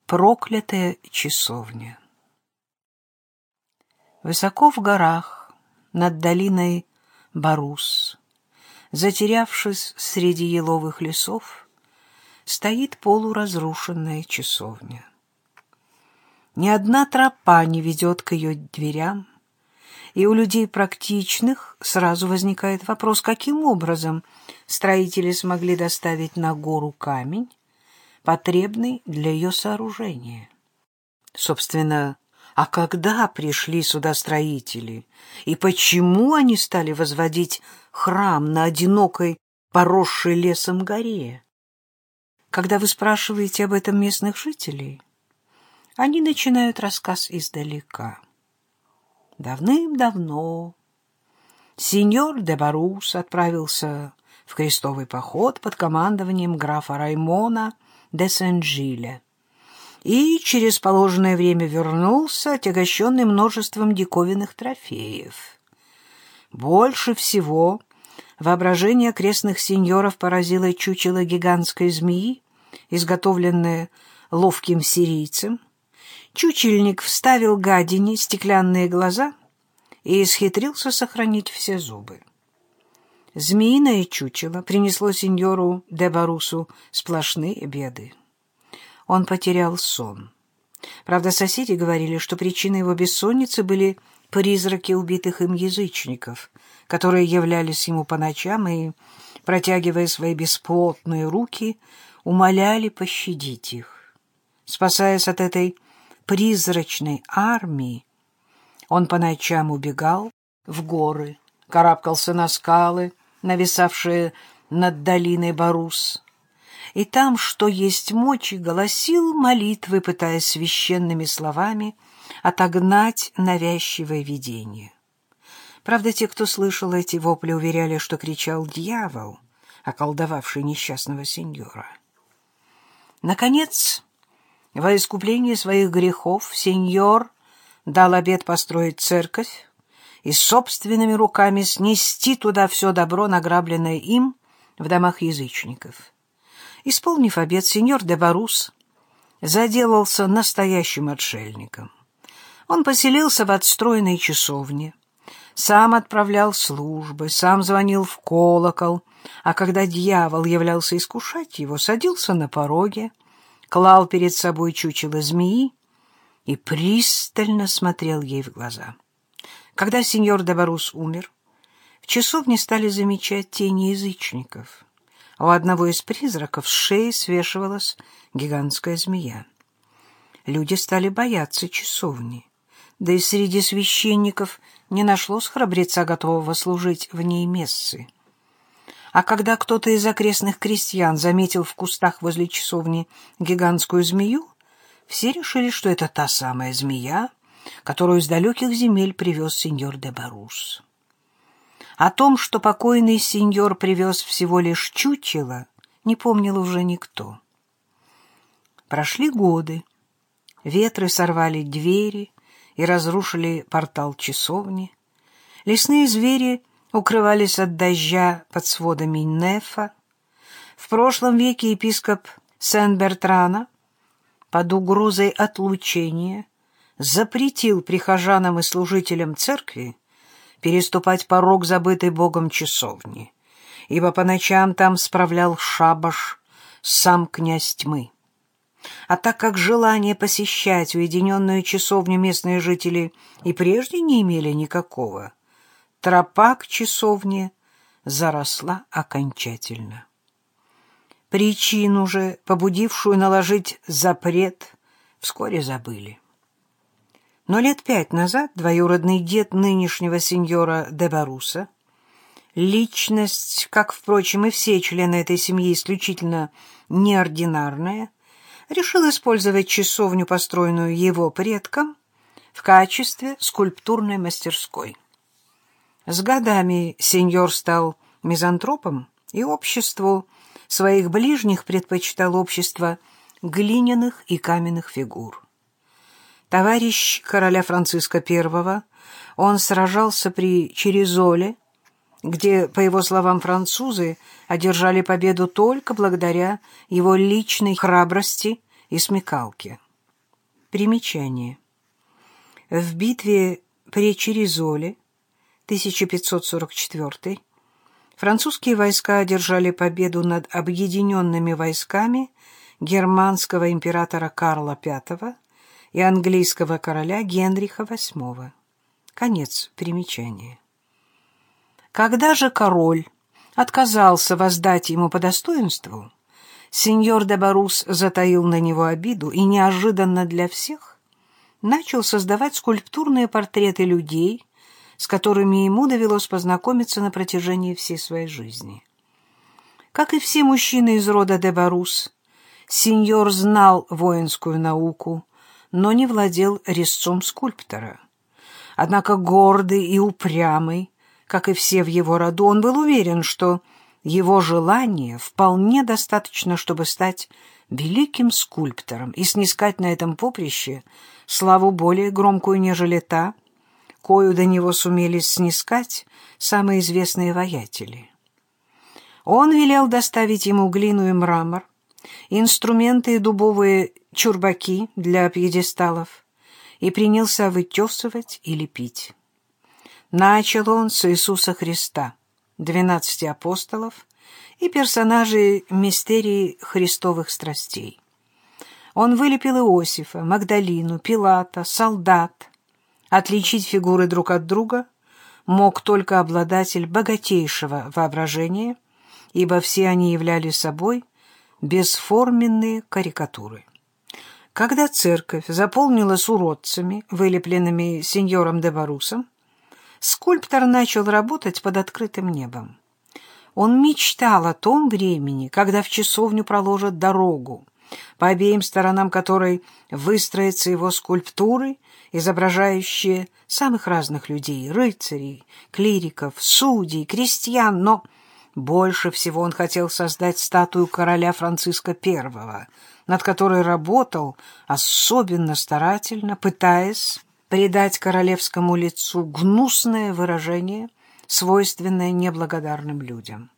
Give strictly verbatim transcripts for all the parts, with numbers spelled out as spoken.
Проклятая часовня. Высоко в горах, над долиной Барус, затерявшись среди еловых лесов, стоит полуразрушенная часовня. Ни одна тропа не ведет к ее дверям, и у людей практичных сразу возникает вопрос, каким образом строители смогли доставить на гору камень, потребный для ее сооружения. Собственно, а когда пришли сюда строители, и почему они стали возводить храм на одинокой, поросшей лесом горе? Когда вы спрашиваете об этом местных жителей, они начинают рассказ издалека. Давным-давно сеньор де Барус отправился в крестовый поход под командованием графа Раймона де Сен-Жиля и через положенное время вернулся, отягощенный множеством диковинных трофеев. Больше всего воображение окрестных сеньоров поразило чучело гигантской змеи, изготовленное ловким сирийцем. Чучельник вставил гадине стеклянные глаза и исхитрился сохранить все зубы. Змеиное чучело принесло сеньору де Барусу сплошные беды. Он потерял сон. Правда, соседи говорили, что причиной его бессонницы были призраки убитых им язычников, которые являлись ему по ночам и, протягивая свои бесплотные руки, умоляли пощадить их. Спасаясь от этой призрачной армии, он по ночам убегал в горы, карабкался на скалы, нависавшие над долиной Барус, и там, что есть мочи, голосил молитвы, пытаясь священными словами отогнать навязчивое видение. Правда, те, кто слышал эти вопли, уверяли, что кричал дьявол, околдовавший несчастного сеньора. Наконец, во искупление своих грехов сеньор дал обет построить церковь и собственными руками снести туда все добро, награбленное им в домах язычников. Исполнив обет, сеньор де Барус заделался настоящим отшельником. Он поселился в отстроенной часовне, сам отправлял службы, сам звонил в колокол, а когда дьявол являлся искушать его, садился на пороге, клал перед собой чучело змеи и пристально смотрел ей в глаза. Когда сеньор де Барус умер, в часовне стали замечать тени язычников. У одного из призраков с шеи свешивалась гигантская змея. Люди стали бояться часовни, да и среди священников не нашлось храбреца, готового служить в ней мессы. А когда кто-то из окрестных крестьян заметил в кустах возле часовни гигантскую змею, все решили, что это та самая змея, которую с далеких земель привез сеньор де Барус. О том, что покойный сеньор привез всего лишь чучело, не помнил уже никто. Прошли годы. Ветры сорвали двери и разрушили портал часовни. Лесные звери укрывались от дождя под сводами Нефа. В прошлом веке епископ Сен-Бертрана под угрозой отлучения запретил прихожанам и служителям церкви переступать порог забытой Богом часовни, ибо по ночам там справлял шабаш сам князь тьмы. А так как желание посещать уединенную часовню местные жители и прежде не имели никакого, тропа к часовне заросла окончательно. Причину же, побудившую наложить запрет, вскоре забыли. Но лет пять назад двоюродный дед нынешнего сеньора де Баруса, личность, как, впрочем, и все члены этой семьи, исключительно неординарная, решил использовать часовню, построенную его предком, в качестве скульптурной мастерской. С годами сеньор стал мизантропом и обществу своих ближних предпочитал общество глиняных и каменных фигур. Товарищ короля Франциска Первого, он сражался при Черезоле, где, по его словам, французы одержали победу только благодаря его личной храбрости и смекалке. Примечание. В битве при Черезоле тысяча пятьсот сорок четвёртый французские войска одержали победу над объединенными войсками германского императора Карла Пятого и английского короля Генриха Восьмого. Конец примечания. Когда же король отказался воздать ему по достоинству, сеньор де Барус затаил на него обиду и неожиданно для всех начал создавать скульптурные портреты людей, с которыми ему довелось познакомиться на протяжении всей своей жизни. Как и все мужчины из рода де Барус, сеньор знал воинскую науку, но не владел резцом скульптора. Однако гордый и упрямый, как и все в его роду, он был уверен, что его желание вполне достаточно, чтобы стать великим скульптором и снискать на этом поприще славу более громкую, нежели та, кою до него сумели снискать самые известные воятели. Он велел доставить ему глину и мрамор, инструменты и дубовые чурбаки для пьедесталов, и принялся вытесывать и лепить. Начал он с Иисуса Христа, двенадцати апостолов и персонажей мистерии христовых страстей. Он вылепил Иосифа, Магдалину, Пилата, солдат. Отличить фигуры друг от друга мог только обладатель богатейшего воображения, ибо все они являли собой бесформенные карикатуры. Когда церковь заполнилась уродцами, вылепленными сеньором де Барусом, скульптор начал работать под открытым небом. Он мечтал о том времени, когда в часовню проложат дорогу, по обеим сторонам которой выстроятся его скульптуры, изображающие самых разных людей — рыцарей, клириков, судей, крестьян, но больше всего он хотел создать статую короля Франциска Первого, над которой работал особенно старательно, пытаясь придать королевскому лицу гнусное выражение, свойственное неблагодарным людям.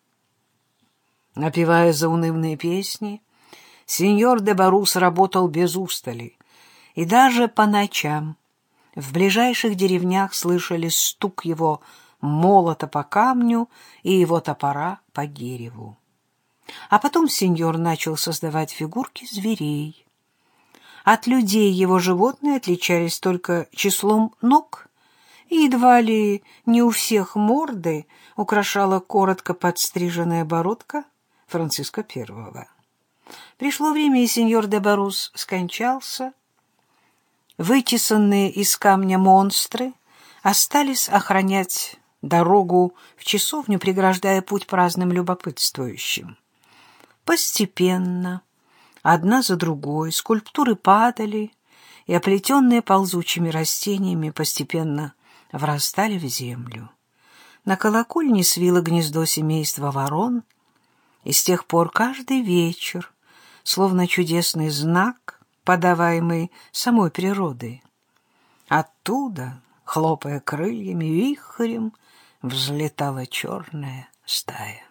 Напевая заунывные песни, сеньор де Барус работал без устали, и даже по ночам в ближайших деревнях слышали стук его молота по камню и его топора по дереву. А потом сеньор начал создавать фигурки зверей. От людей его животные отличались только числом ног, и едва ли не у всех морды украшала коротко подстриженная бородка Франциска Первого. Пришло время, и сеньор де Барус скончался. Вытесанные из камня монстры остались охранять дорогу в часовню, преграждая путь праздным любопытствующим. Постепенно, одна за другой, скульптуры падали, и, оплетенные ползучими растениями, постепенно врастали в землю. На колокольне свило гнездо семейства ворон, и с тех пор каждый вечер, словно чудесный знак, подаваемый самой природой, оттуда, хлопая крыльями, вихрем, взлетала черная стая.